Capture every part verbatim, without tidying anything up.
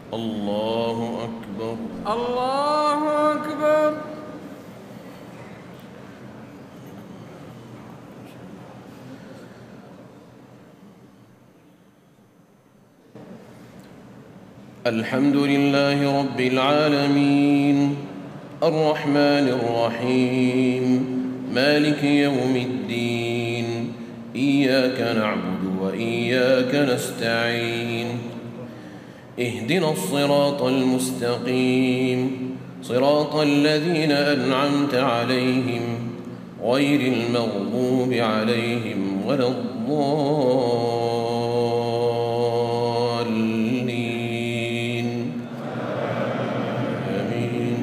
الله أكبر. الله أكبر. الحمد لله رب العالمين الرحمن الرحيم مالك يوم الدين إياك نعبد وإياك نستعين اهدنا الصراط المستقيم صراط الذين أنعمت عليهم غير المغضوب عليهم ولا الضالين آمين.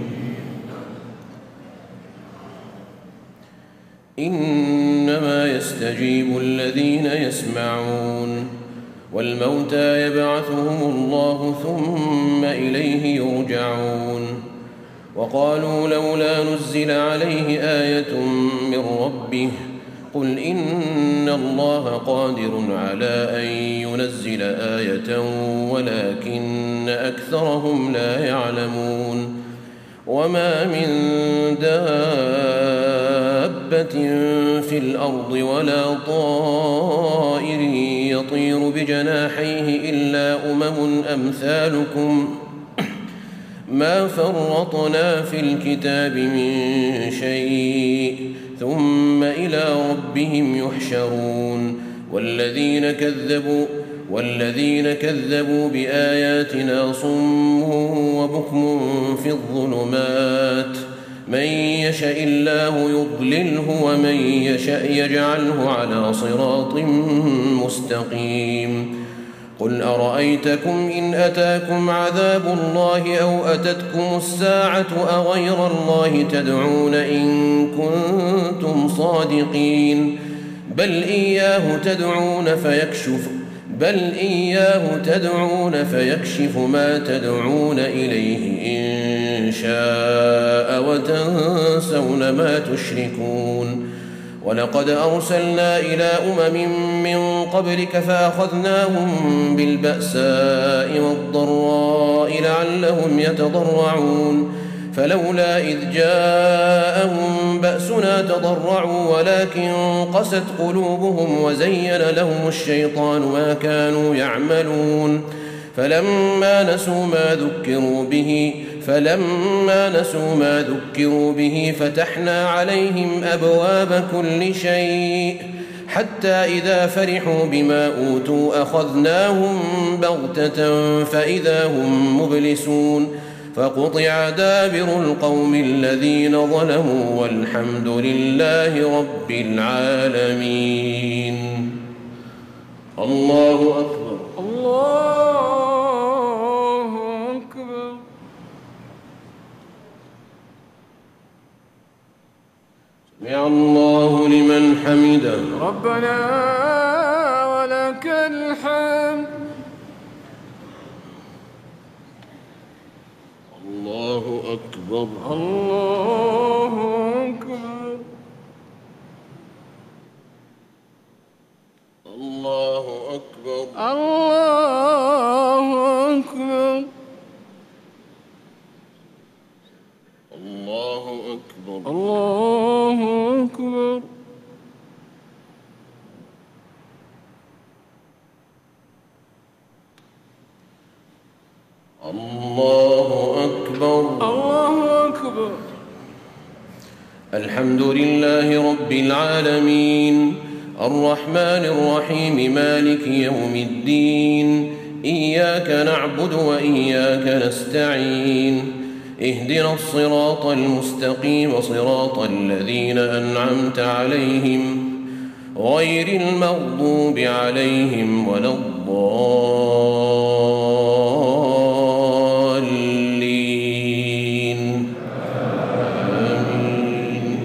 إنما يستجيب الذين يسمعون والموتى يبعثهم الله ثم إليه يرجعون وقالوا لولا نزل عليه آية من ربه قل إن الله قادر على أن ينزل آية ولكن أكثرهم لا يعلمون وما من دابة في الأرض ولا طائر يطير بجناحيه إلا أمم أمثالكم ما فرطنا في الكتاب من شيء ثم إلى ربهم يحشرون والذين كذبوا والذين كذبوا بآياتنا صم وبكم في الظلمات من يشاء الله يضلله ومن يشاء يجعله على صراط مستقيم قل أرأيتكم إن أتاكم عذاب الله أو أتتكم الساعة أغير الله تدعون إن كنتم صادقين بل إياه تدعون فيكشف بل إياه تدعون فيكشف ما تدعون إليه إن شاء وتنسون ما تشركون ولقد أرسلنا إلى أمم من قبلك فأخذناهم بالبأساء والضراء لعلهم يتضرعون فلولا إذ جاءهم بأسنا تضرعوا ولكن قست قلوبهم وزين لهم الشيطان ما كانوا يعملون فلما نسوا ما ذكروا به فلما نسوا ما ذكروا به فتحنا عليهم أبواب كل شيء حتى إذا فرحوا بما أوتوا أخذناهم بغتة فإذا هم مبلسون فقطع دابر القوم الذين ظلموا والحمد لله رب العالمين. الله أكبر. الله أكبر. سمع الله لمن حمده ربنا ولك الحمد. الله أكبر. الله أكبر. الله أكبر. الله أكبر. الله أكبر. الله أكبر. الله أكبر. الله أكبر. الحمد لله رب العالمين الرحمن الرحيم مالك يوم الدين إياك نعبد وإياك نستعين اهدنا الصراط المستقيم صراط الذين أنعمت عليهم غير المغضوب عليهم ولا الضالين آمين.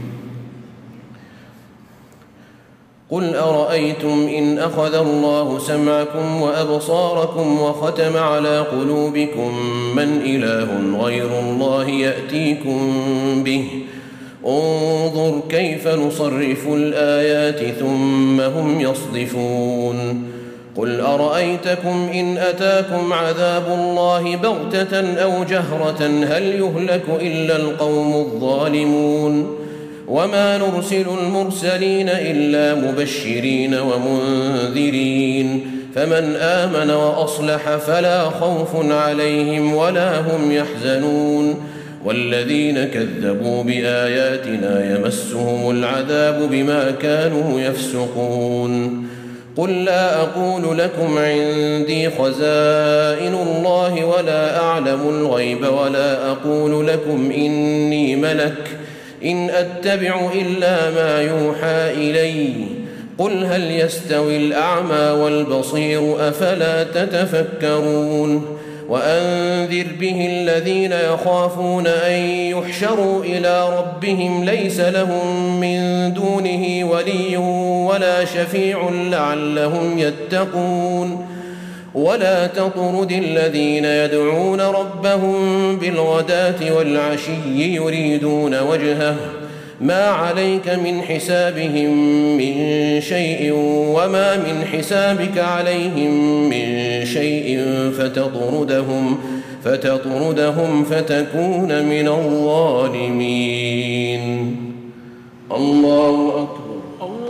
قل أرأيتم إن أخذ الله سمعكم وأبصاركم وختم على قلوبكم من إله غير الله يأتيكم به انظر كيف نصرف الآيات ثم هم يصدفون قل أرأيتكم إن أتاكم عذاب الله بغتة أو جهرة هل يهلك إلا القوم الظالمون وما نرسل المرسلين إلا مبشرين ومنذرين فمن آمن وأصلح فلا خوف عليهم ولا هم يحزنون والذين كذبوا بآياتنا يمسهم العذاب بما كانوا يفسقون قل لا أقول لكم عندي خزائن الله ولا أعلم الغيب ولا أقول لكم إني ملك إن أتبع إلا ما يوحى إلي قل هل يستوي الأعمى والبصير أفلا تتفكرون وأنذر به الذين يخافون أن يحشروا إلى ربهم ليس لهم من دونه ولي ولا شفيع لعلهم يتقون ولا تطرد الذين يدعون ربهم بالغداة والعشي يريدون وجهه ما عليك من حسابهم من شيء وما من حسابك عليهم من شيء فتطردهم فتطردهم فتكون من الظالمين. الله أكبر.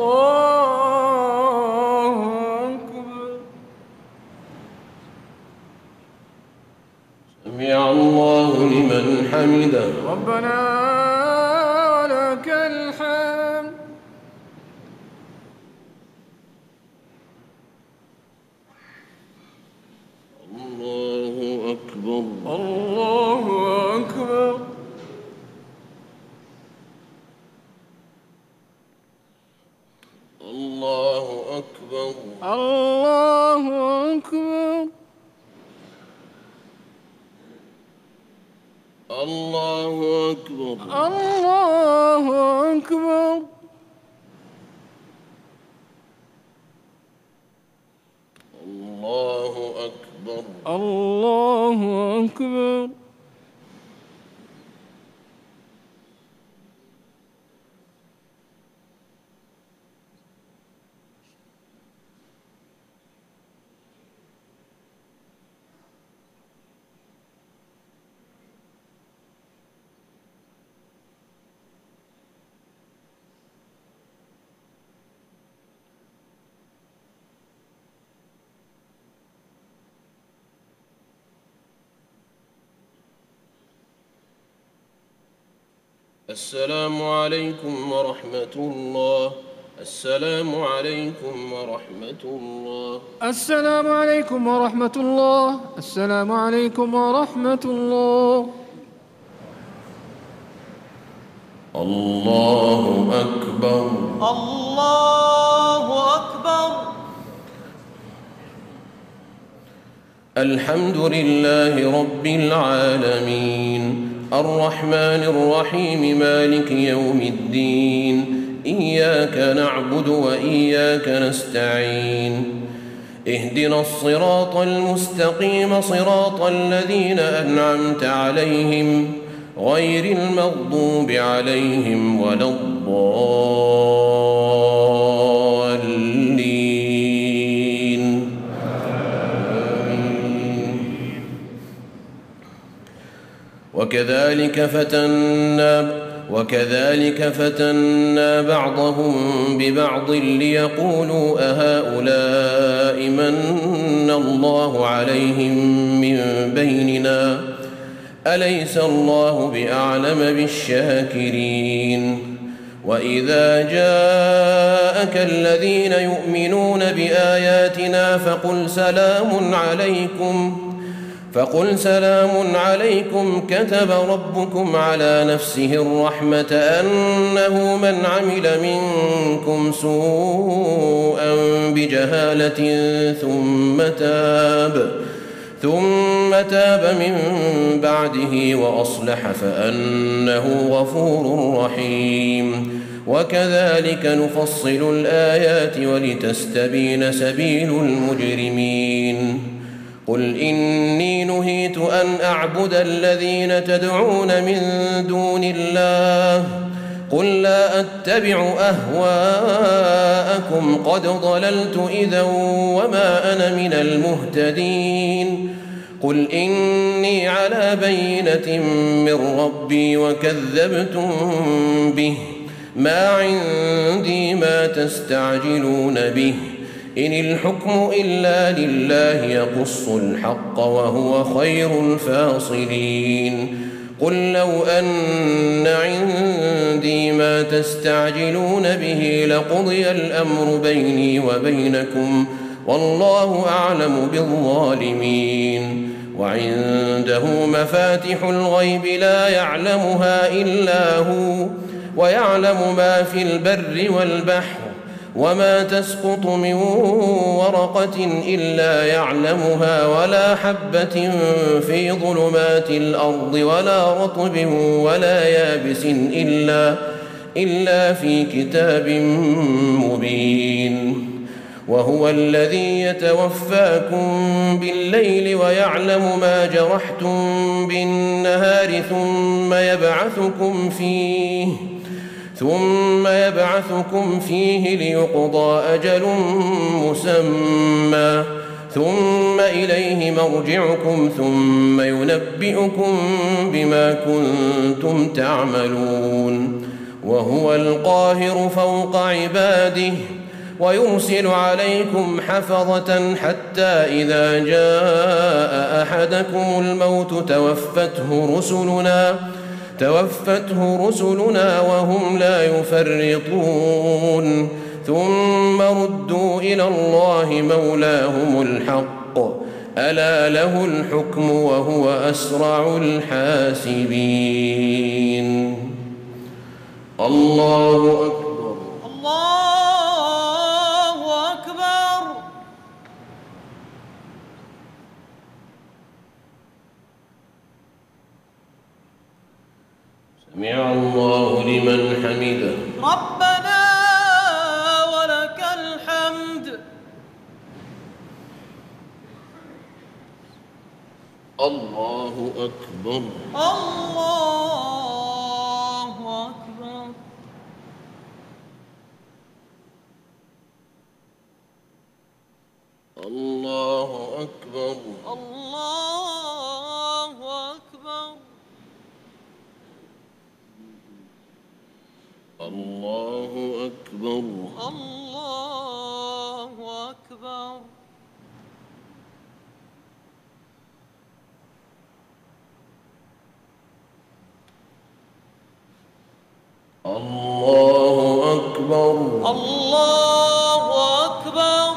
الله أكبر. سمع الله لمن حمده. ربنا لك الحمد. الله أكبر. الله أكبر. الله أكبر. الله أكبر. الله أكبر. الله أكبر. الله أكبر. الله أكبر. السلام عليكم ورحمة الله. السلام عليكم ورحمة الله. السلام عليكم ورحمة الله. السلام عليكم ورحمة الله. الله أكبر. الله أكبر. الحمد لله رب العالمين الرحمن الرحيم مالك يوم الدين إياك نعبد وإياك نستعين اهدنا الصراط المستقيم صراط الذين أنعمت عليهم غير المغضوب عليهم ولا الضالين. وكذلك فتنا وكذلك فتنا بعضهم ببعض ليقولوا أهؤلاء من الله عليهم من بيننا أليس الله بأعلم بالشاكرين. وإذا جاءك الذين يؤمنون بآياتنا فقل سلام عليكم فقل سلام عليكم كتب ربكم على نفسه الرحمة أنه من عمل منكم سوءا بجهالة ثم تاب ثم تاب من بعده وأصلح فأنه غفور رحيم. وكذلك نفصل الآيات ولتستبين سبيل المجرمين. قل إني نهيت أن أعبد الذين تدعون من دون الله قل لا أتبع أهواءكم قد ضللت إذا وما أنا من المهتدين قل إني على بينة من ربي وكذبتم به ما عندي ما تستعجلون به إن الحكم إلا لله يقص الحق وهو خير الفاصلين قل لو أن عندي ما تستعجلون به لقضي الأمر بيني وبينكم والله أعلم بالظالمين وعنده مفاتح الغيب لا يعلمها إلا هو ويعلم ما في البر والبحر وما تسقط من ورقة إلا يعلمها ولا حبة في ظلمات الأرض ولا رطب ولا يابس إلا, إلا في كتاب مبين وهو الذي يتوفاكم بالليل ويعلم ما جرحتم بالنهار ثم يبعثكم فيه ثم يبعثكم فيه ليقضى أجل مسمى ثم إليه مرجعكم ثم ينبئكم بما كنتم تعملون وهو القاهر فوق عباده ويرسل عليكم حفظة حتى إذا جاء أحدكم الموت توفته رسلنا توفته رسلنا وهم لا يفرطون ثم ردوا إلى الله مولاهم الحق ألا له الحكم وهو أسرع الحاسبين الله أكبر الله أكبر سمع الله لمن حمده ربنا ولك الحمد الله أكبر الله أكبر الله أكبر الله أكبر الله أكبر الله أكبر الله أكبر الله أكبر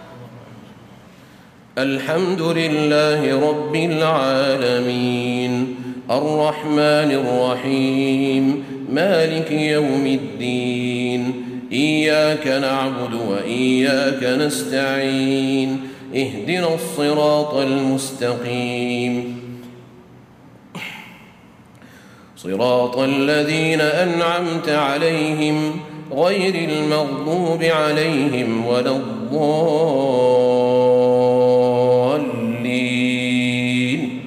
الحمد لله رب العالمين الرحمن الرحيم مالك يوم الدين إياك نعبد وإياك نستعين اهدنا الصراط المستقيم صراط الذين أنعمت عليهم غير المغضوب عليهم ولا الضالين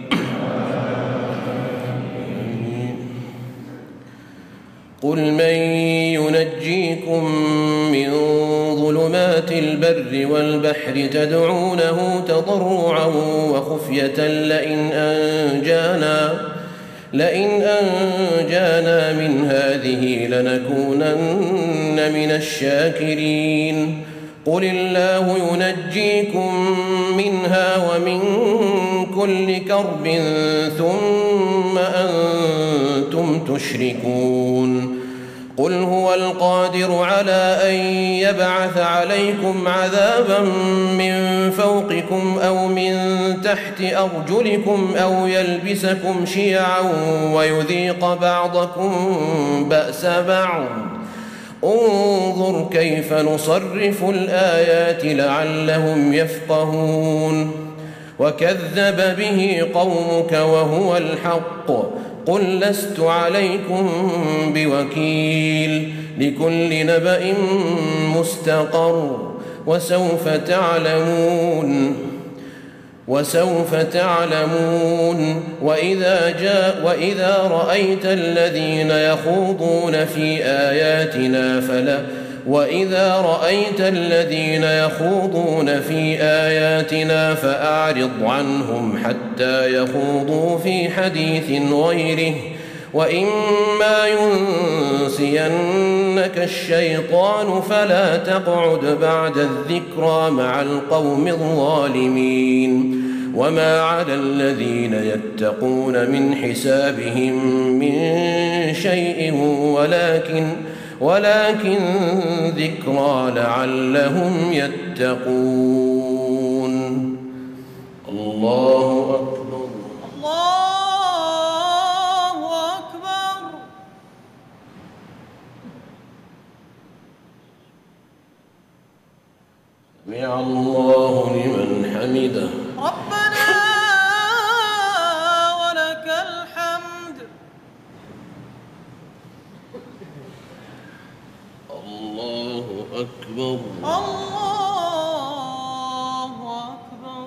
قل من ينجيكم من ظلمات البر والبحر تدعونه تضرعا وخفية لئن أنجانا لئن أنجانا من هذه لنكونن من الشاكرين قل الله ينجيكم منها ومن كل كرب ثم أنتم تشركون قل هو القادر على أن يبعث عليكم عذابا من فوقكم أو من تحت أرجلكم أو يلبسكم شيعا ويذيق بعضكم بأس بعض انظر كيف نصرف الآيات لعلهم يفقهون وكذب به قومك وهو الحق قل لست عليكم بوكيل لكل نبأ مستقر وسوف تعلمون وسوف تعلمون. وإذا جاء وإذا رأيت الذين يخوضون في آياتنا فلا وإذا رأيت الذين يخوضون في آياتنا فأعرض عنهم حتى يخوضوا في حديث غيره، وإما ينسينك الشيطان فلا تقعد بعد الذكرى مع القوم الظالمين. وما على الذين يتقون من حسابهم من شيء ولكن ولكن ذكرى لعلهم يتقون. الله أكبر. الله أكبر. سمع الله لمن حمده. ربنا ولك الحمد. الله أكبر. الله أكبر.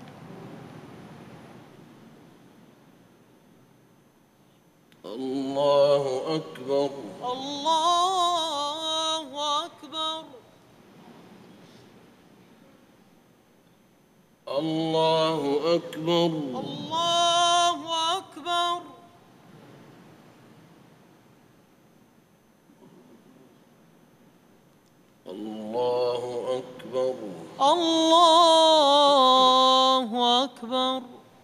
الله أكبر. الله أكبر. الله أكبر. الله أكبر. الله أكبر. الله أكبر.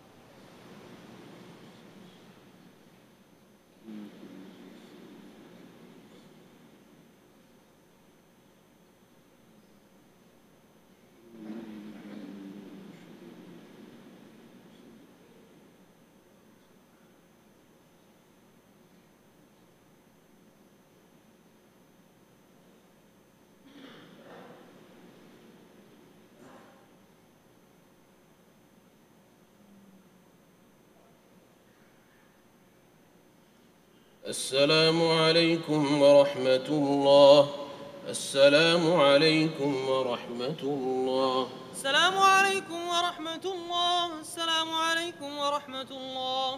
السلام عليكم ورحمة الله. السلام عليكم ورحمة الله. السلام عليكم ورحمة الله. السلام عليكم ورحمة الله.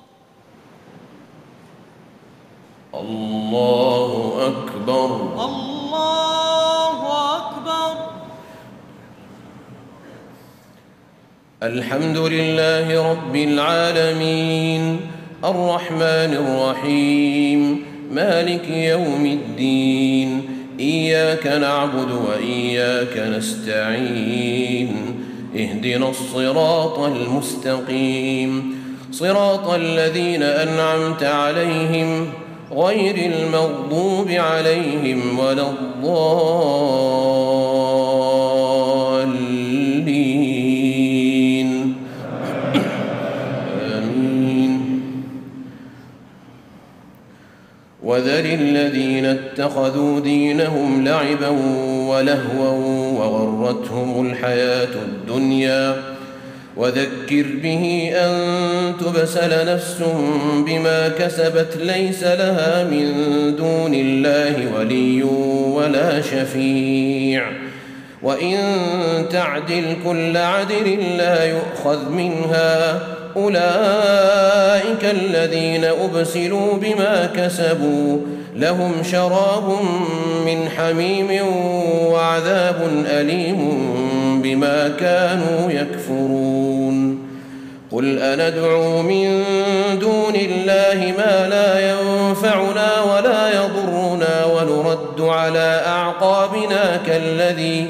الله أكبر. الله أكبر. الحمد لله رب العالمين الرحمن الرحيم مالك يوم الدين إياك نعبد وإياك نستعين اهدنا الصراط المستقيم صراط الذين أنعمت عليهم غير المغضوب عليهم ولا الضالين آمين. وذر الذين اتخذوا دينهم لعبا ولهوا وغرتهم الحياة الدنيا وذكر به أن تبسل نفس بما كسبت ليس لها من دون الله ولي ولا شفيع وإن تعدل كل عدل لا يؤخذ منها أولئك الذين أبسلوا بما كسبوا لهم شراب من حميم وعذاب أليم بما كانوا يكفرون. قل أندعو من دون الله ما لا ينفعنا ولا يضرنا ونرد على أعقابنا كالذي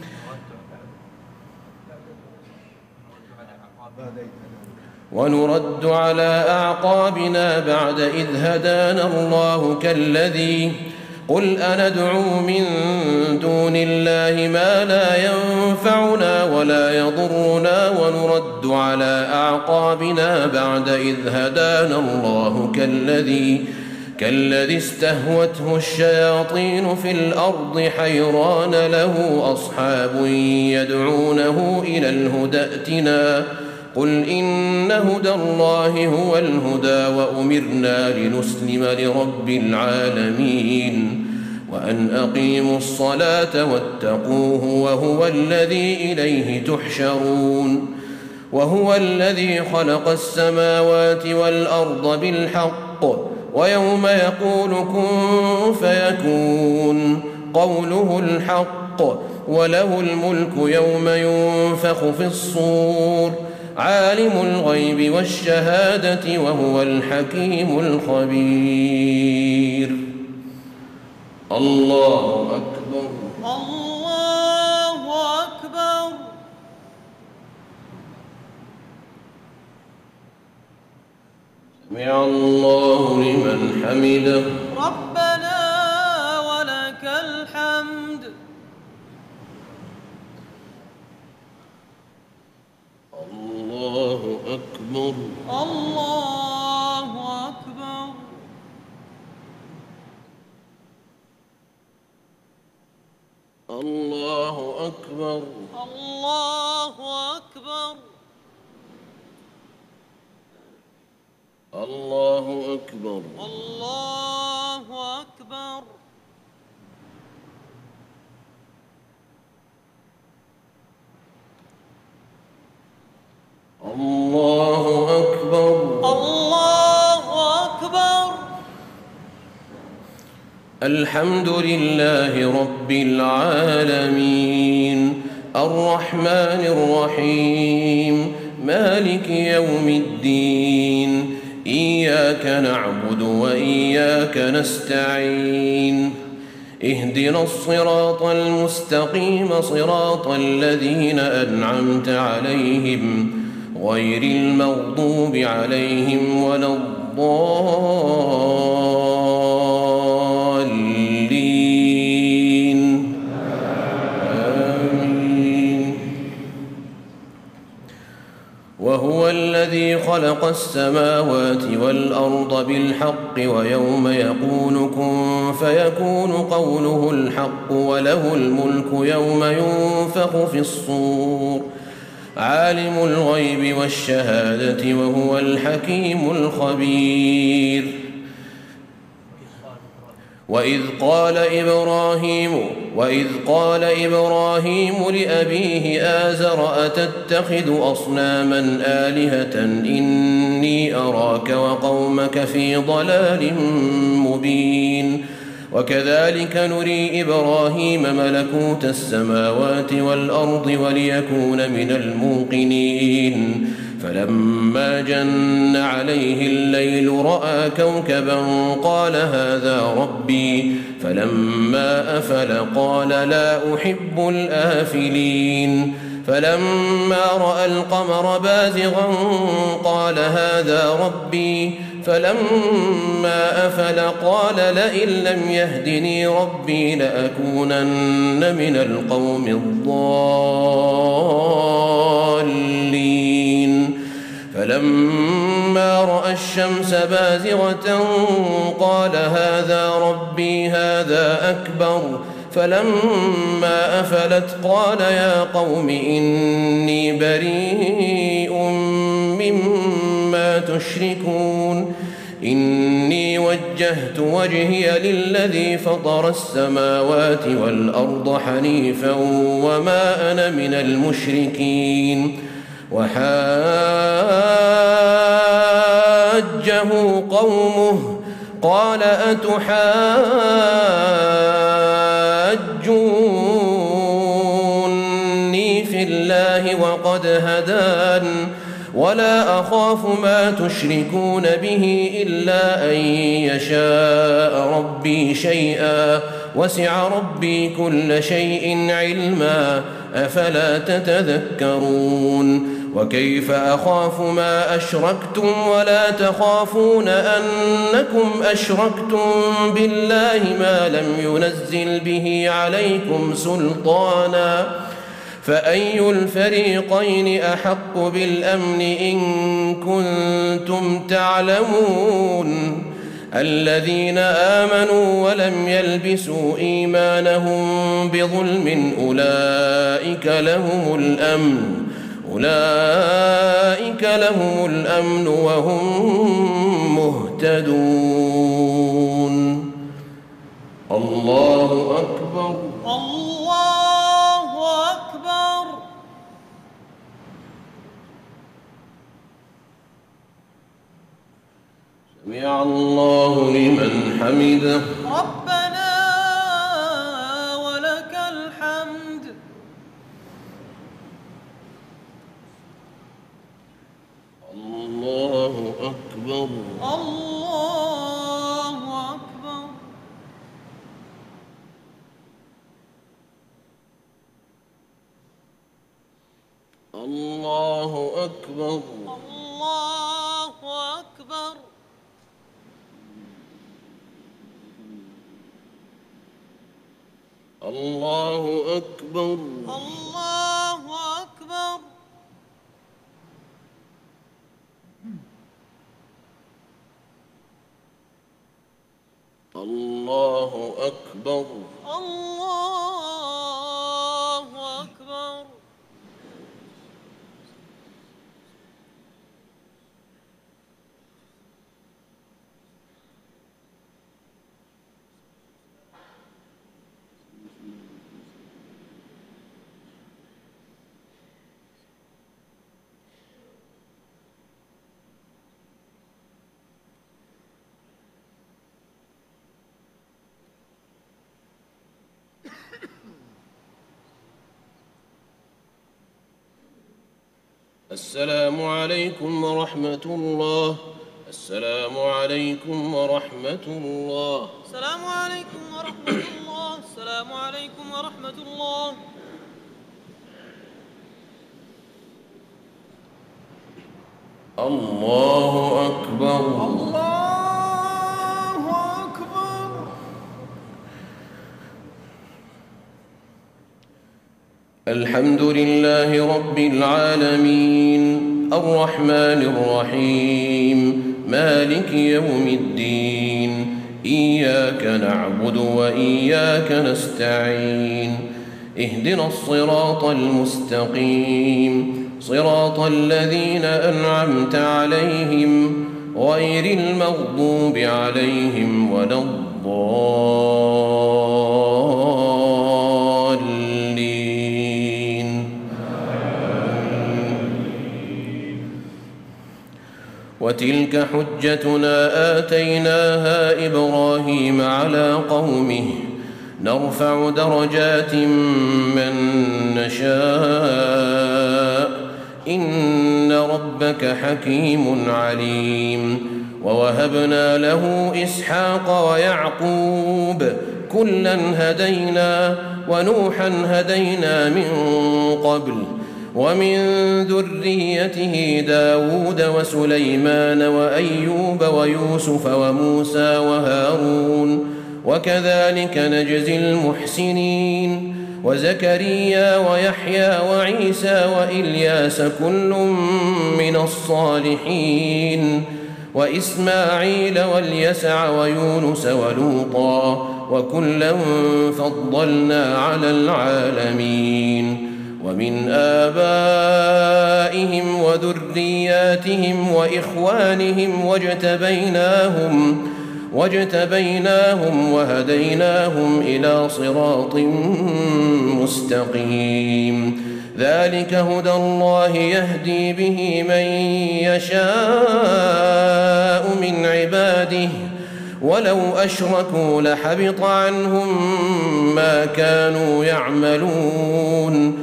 ونرد على أعقابنا بعد إذ هدانا الله كالذي قل أندعو من دون الله ما لا ينفعنا ولا يضرنا ونرد على أعقابنا بعد إذ هدانا الله كالذي كالذي استهوته الشياطين في الأرض حيران له أصحاب يدعونه إلى الهدى ائتنا قل إن هدى الله هو الهدى وأمرنا لنسلم لرب العالمين وأن أقيموا الصلاة واتقوه وهو الذي إليه تحشرون. وهو الذي خلق السماوات والأرض بالحق ويوم يقول كن فيكون قوله الحق وله الملك يوم ينفخ في الصور عالم الغيب والشهادة وهو الحكيم الخبير. الله أكبر. الله أكبر. سمع الله لمن حمده. ربنا ولك الحمد. الله أكبر. الله أكبر. الله أكبر. الله أكبر. الله أكبر. الله أكبر. الله أكبر. الله أكبر. الحمد لله رب العالمين الرحمن الرحيم مالك يوم الدين إياك نعبد وإياك نستعين اهدنا الصراط المستقيم صراط الذين أنعمت عليهم غير المغضوب عليهم ولا الضالين آمين. وهو الذي خلق السماوات والأرض بالحق ويوم يقول كن فيكون قوله الحق وله الملك يوم ينفخ في الصور عالم الغيب والشهادة وهو الحكيم الخبير. وإذ قال إبراهيم وإذ قال إبراهيم لأبيه آزر أتتخذ أصناما آلهة إني أراك وقومك في ضلال مبين. وكذلك نري إبراهيم ملكوت السماوات والأرض وليكون من الموقنين فلما جن عليه الليل رأى كوكبا قال هذا ربي فلما أفل قال لا أحب الآفلين فلما رأى القمر بازغا قال هذا ربي فلما أفل قال لئن لم يهدني ربي لأكونن من القوم الضالين فلما رأى الشمس بازغة قال هذا ربي هذا أكبر فلما أفلت قال يا قوم إني بريء مما تشركون إني وجهت وجهي للذي فطر السماوات والأرض حنيفا وما أنا من المشركين وحاجه قومه قال أتحاجوني في الله وقد هدان ولا أخاف ما تشركون به إلا أن يشاء ربي شيئا وسع ربي كل شيء علما أفلا تتذكرون وكيف أخاف ما أشركتم ولا تخافون أنكم أشركتم بالله ما لم ينزل به عليكم سلطانا فأي الفريقين أحق بالأمن إن كنتم تعلمون الذين آمنوا ولم يلبسوا إيمانهم بظلم أولئك لهم الأمن أولئك لهم الأمن وهم مهتدون. الله أكبر. الله أكبر. سمع الله لمن حمده. ربنا ولك الحمد. الله أكبر. الله أكبر. الله أكبر. الله أكبر. الله أكبر. الله أكبر. الله أكبر. الله أكبر. السلام عليكم ورحمة الله. السلام عليكم ورحمة الله. السلام عليكم ورحمة الله. السلام عليكم ورحمة الله. الله أكبر. الله أكبر. الحمد لله رب العالمين الرحمن الرحيم مالك يوم الدين إياك نعبد وإياك نستعين اهدنا الصراط المستقيم صراط الذين أنعمت عليهم غير المغضوب عليهم ولا الضالين. وتلك حجتنا آتيناها إبراهيم على قومه نرفع درجات من نشاء إن ربك حكيم عليم. ووهبنا له إسحاق ويعقوب كلا هدينا ونوحا هدينا من قبل ومن ذريته داود وسليمان وأيوب ويوسف وموسى وهارون وكذلك نجزي المحسنين وزكريا ويحيى وعيسى وإلياس كل من الصالحين وإسماعيل واليسع ويونس ولوطا وكلا فضلنا على العالمين. ومن آبائهم وذرياتهم وإخوانهم واجتبيناهم واجتبيناهم وهديناهم إلى صراط مستقيم. ذلك هدى الله يهدي به من يشاء من عباده ولو أشركوا لحبط عنهم ما كانوا يعملون.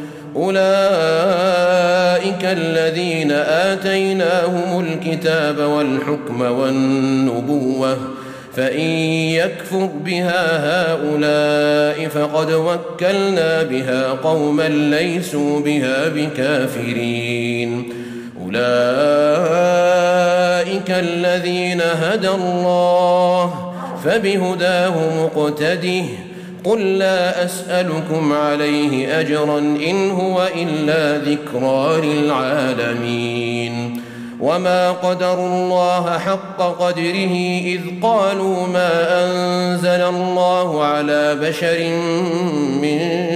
أولئك الذين آتيناهم الكتاب والحكم والنبوة فإن يكفر بها هؤلاء فقد وكلنا بها قوما ليسوا بها بكافرين. أولئك الذين هدى الله فبهداه مقتده قل لا أسألكم عليه أجرا إن هو إلا ذكرى للعالمين. وما قدروا الله حق قدره إذ قالوا ما أنزل الله على بشر من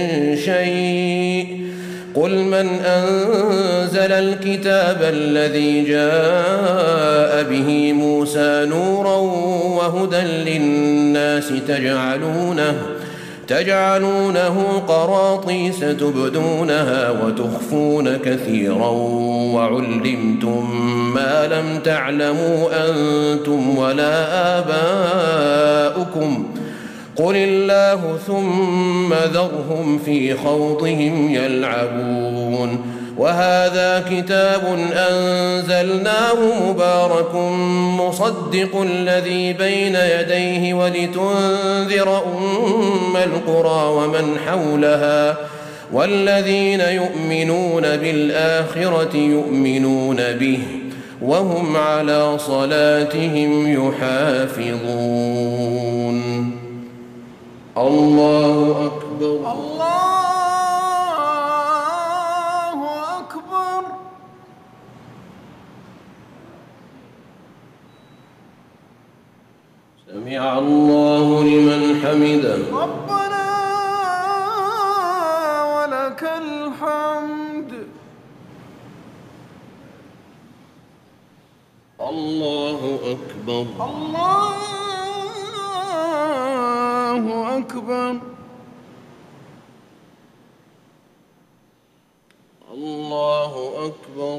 شيء قل من أنزل الكتاب الذي جاء به موسى نورا وهدى للناس تجعلونه تجعلونه قراطيس تبدونها وتخفون كثيرا وعلمتم ما لم تعلموا أنتم ولا آباؤكم قل الله ثم ذرهم في خوضهم يلعبون وهذا كتاب أنزلناه مبارك مصدق الذي بين يديه ولتنذر أم القرى ومن حولها والذين يؤمنون بالآخرة يؤمنون به وهم على صلاتهم يحافظون. الله أكبر. الله أكبر. سمع الله لمن حمده. ربنا ولك الحمد. الله أكبر. الله أكبر. الله أكبر.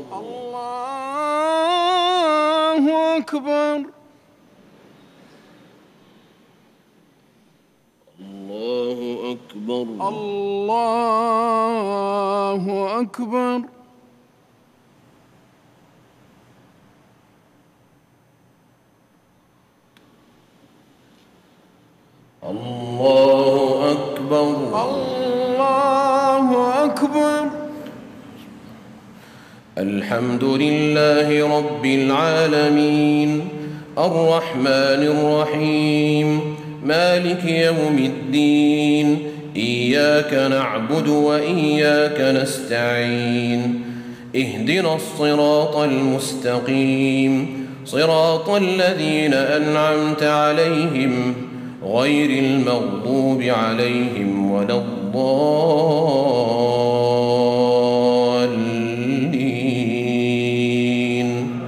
الله أكبر. الله أكبر. الله أكبر. الله أكبر. الله أكبر. الحمد لله رب العالمين الرحمن الرحيم مالك يوم الدين إياك نعبد وإياك نستعين اهدنا الصراط المستقيم صراط الذين أنعمت عليهم غير المغضوب عليهم ولا الضالين.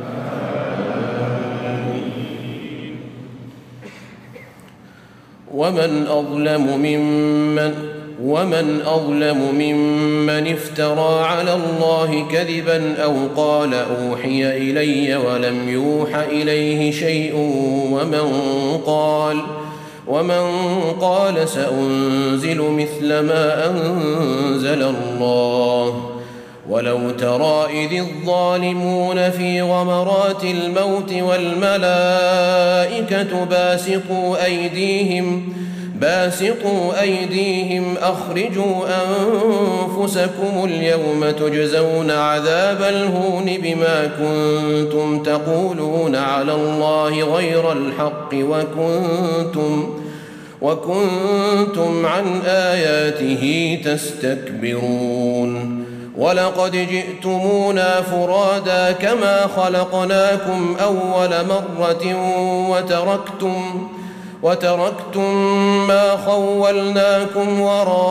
ومن أظلم ممن ومن أظلم ممن افترى على الله كذبا أو قال أوحي إلي ولم يوح إليه شيء ومن قال ومن قال سأنزل مثل ما أنزل الله ولو ترى إذ الظالمون في غمرات الموت والملائكة باسطوا أيديهم باسطوا أيديهم أخرجوا أنفسكم اليوم تجزون عذاب الهون بما كنتم تقولون على الله غير الحق وكنتم وكنتم عن آياته تستكبرون ولقد جئتمونا فرادا كما خلقناكم أول مرة وتركتم وتركتم ما خولناكم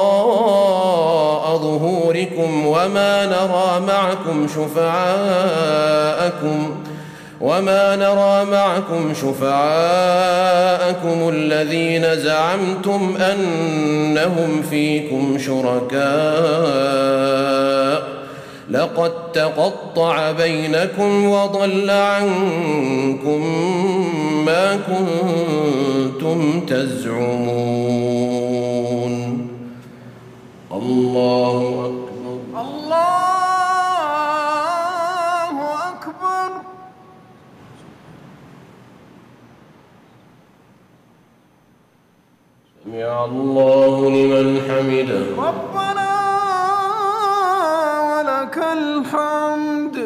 وراء ظهوركم وما نرى معكم شفعاءكم وما نرى معكم شفعاءكم الذين زعمتم أنهم فيكم شركاء لقد تقطع بينكم وضل عنكم ما كنتم تزعمون. الله أكبر. الله أكبر. سمع الله لمن حمده. ربنا ولك الحمد.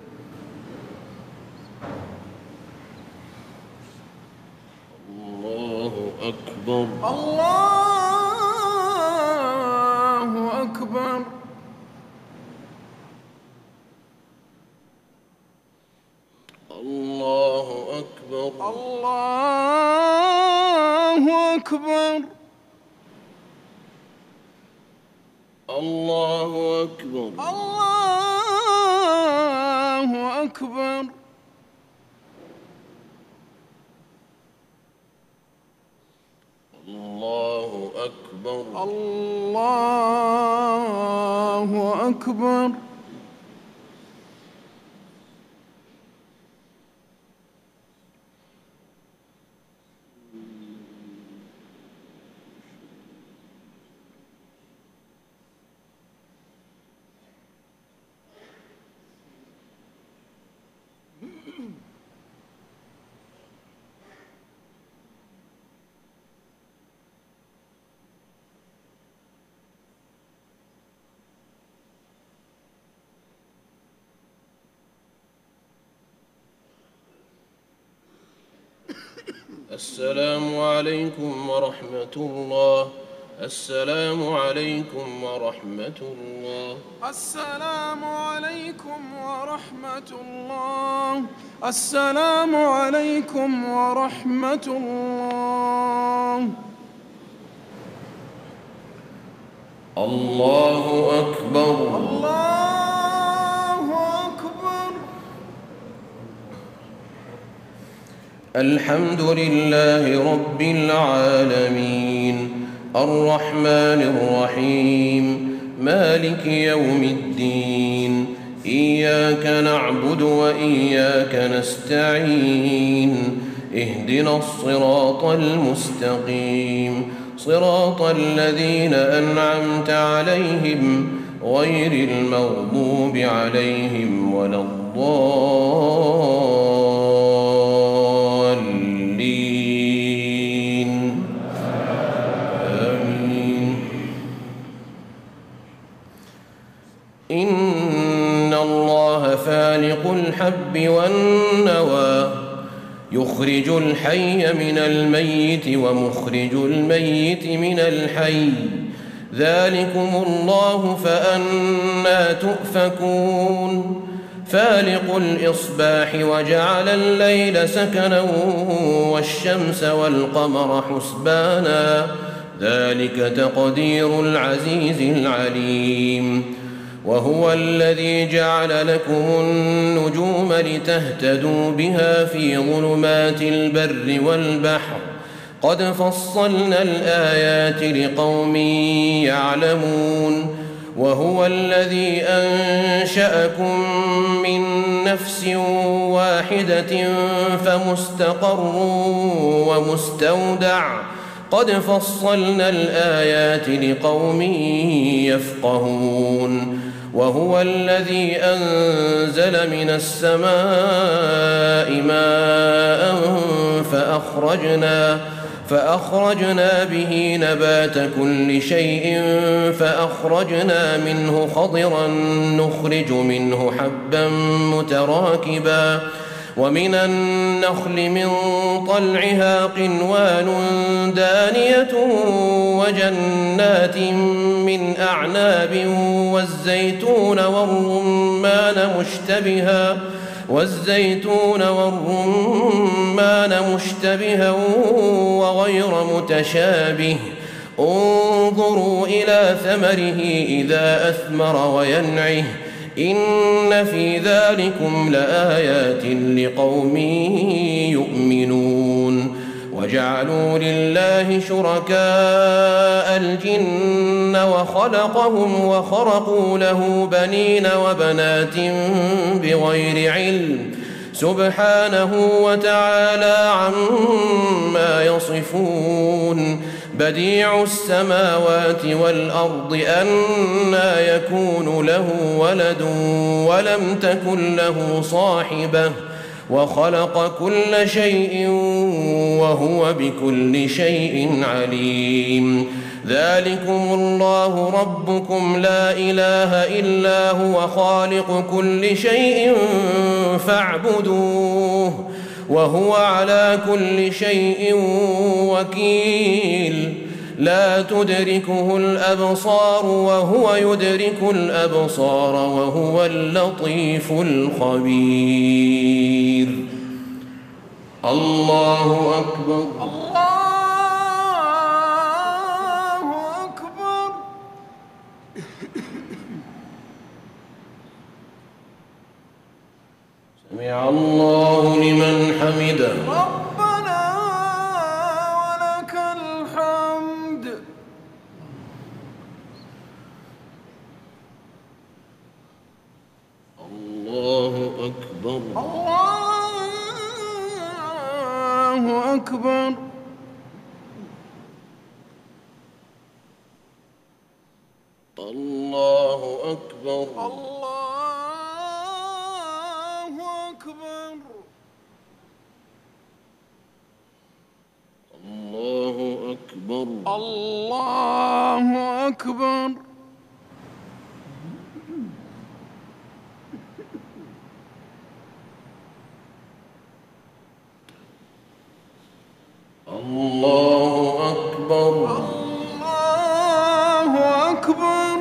الله أكبر. الله أكبر. الله أكبر. الله أكبر. الله أكبر. الله أكبر. الله أكبر. أكبر الله أكبر. السلام عليكم ورحمة الله. السلام عليكم ورحمة الله. السلام عليكم ورحمة الله. السلام عليكم ورحمة الله. الله أكبر. الله أكبر. الحمد لله رب العالمين الرحمن الرحيم مالك يوم الدين إياك نعبد وإياك نستعين اهدنا الصراط المستقيم صراط الذين أنعمت عليهم غير المغضوب عليهم ولا الضالين آمين. إن الله فالق الحب والنوى يخرج الحي من الميت ومخرج الميت من الحي ذلكم الله فأنى تؤفكون. فالق الإصباح وجعل الليل سكنا والشمس والقمر حسبانا ذلك تقدير العزيز العليم. وهو الذي جعل لكم النجوم لتهتدوا بها في ظلمات البر والبحر قد فصلنا الآيات لقوم يعلمون. وهو الذي أنشأكم من نفس واحدة فمستقر ومستودع قد فصلنا الآيات لقوم يفقهون. وهو الذي أنزل من السماء ماء فأخرجنا فأخرجنا به نبات كل شيء فأخرجنا منه خضرا نخرج منه حبا متراكبا ومن النخل من طلعها قنوان دانية وجنات من أعناب والزيتون والرمان مشتبها والزيتون والرمان مشتبها وغير متشابه انظروا إلى ثمره إذا أثمر وينعه إن في ذلكم لآيات لقوم يؤمنون. وجعلوا لله شركاء الجن وخلقهم وخرقوا له بنين وبنات بغير علم سبحانه وتعالى عما يصفون. بديع السماوات والأرض أنى يكون له ولد ولم تكن له صاحبة وخلق كل شيء وهو بكل شيء عليم. ذلكم الله ربكم لا إله إلا هو خالق كل شيء فاعبدوه وهو على كل شيء وكيل. لا تدركه الأبصار وهو يدرك الأبصار وهو اللطيف الخبير. الله أكبر. الله أكبر. سمع الله لمن حمده. ربنا ولك الحمد. أكبر الله أكبر الله أكبر الله أكبر الله أكبر الله أكبر الله أكبر الله أكبر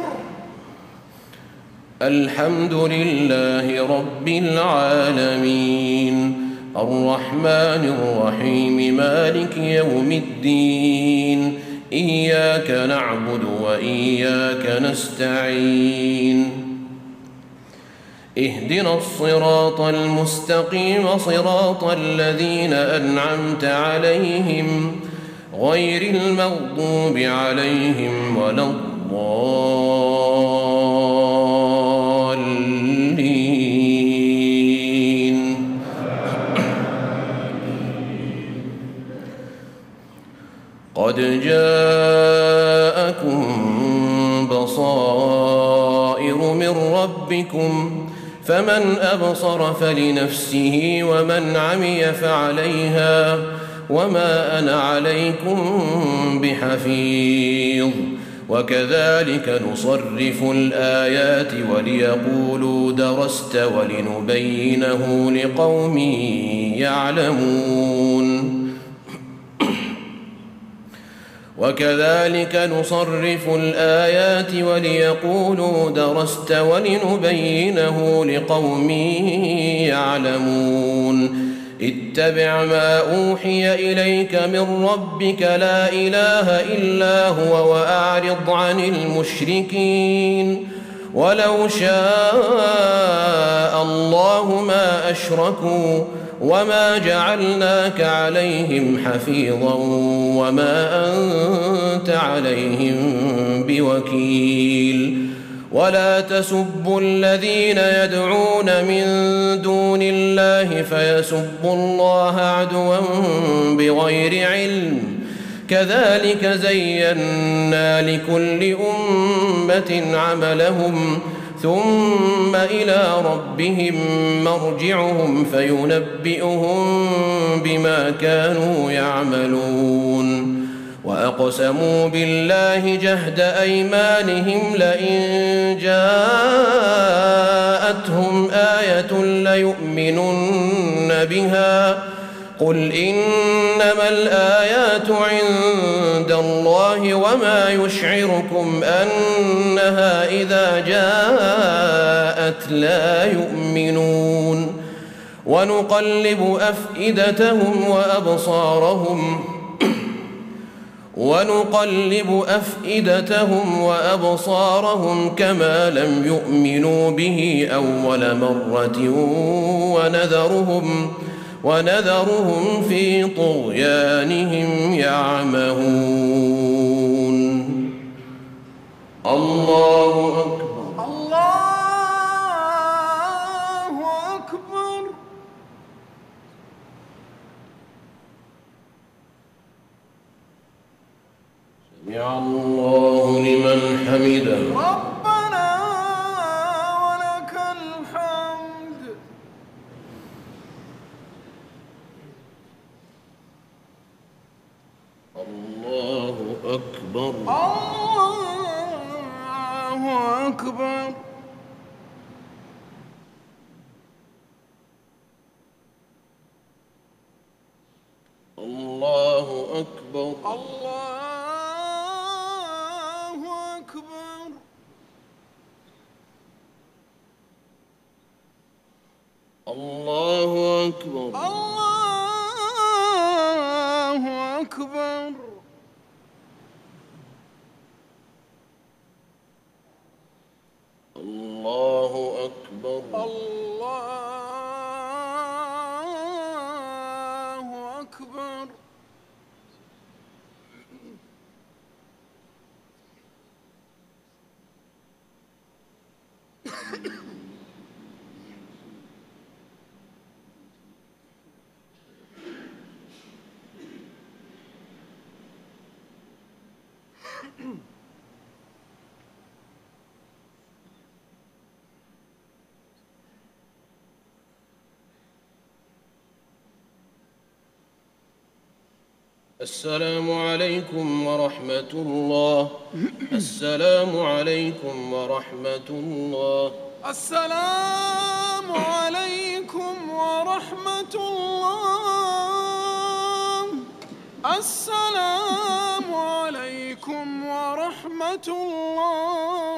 الحمد لله رب العالمين الرحمن الرحيم مالك يوم الدين إياك نعبد وإياك نستعين اهدنا الصراط المستقيم صراط الذين أنعمت عليهم غير المغضوب عليهم ولا الضالين قد جاءكم بصائر من ربكم فمن أبصر فلنفسه ومن عمي فعليها وما أنا عليكم بحفيظ وكذلك نصرف الآيات وليقولوا درست ولنبينه لقوم يعلمون وكذلك نصرف الآيات وليقولوا درست ولنبينه لقوم يعلمون اتبع ما أوحي إليك من ربك لا إله إلا هو وأعرض عن المشركين ولو شاء الله ما أشركوا وما جعلناك عليهم حفيظا وما أنت عليهم بوكيل ولا تسبوا الذين يدعون من دون الله فيسبوا الله عدوا بغير علم كذلك زينا لكل أمة عملهم ثم إلى ربهم مرجعهم فينبئهم بما كانوا يعملون وأقسموا بالله جهد أيمانهم لئن جاءتهم آية ليؤمنن بها قل إنما الآيات عند الله وما يشعركم أنها إذا جاءت لا يؤمنون ونقلب أفئدتهم وأبصارهم ونقلب أفئدتهم وأبصارهم كما لم يؤمنوا به أول مرة ونذرهم ونذرهم في طغيانهم يعمهون الله أكبر الله أكبر سمع الله لمن حمده ربنا ولك الحمد الله أكبر الله أكبر الله أكبر الله أكبر الله أكبر الله أكبر الله أكبر الله أكبر السلام عليكم ورحمة الله. السلام عليكم ورحمة الله. السلام عليكم ورحمة الله. السلام عليكم ورحمة الله.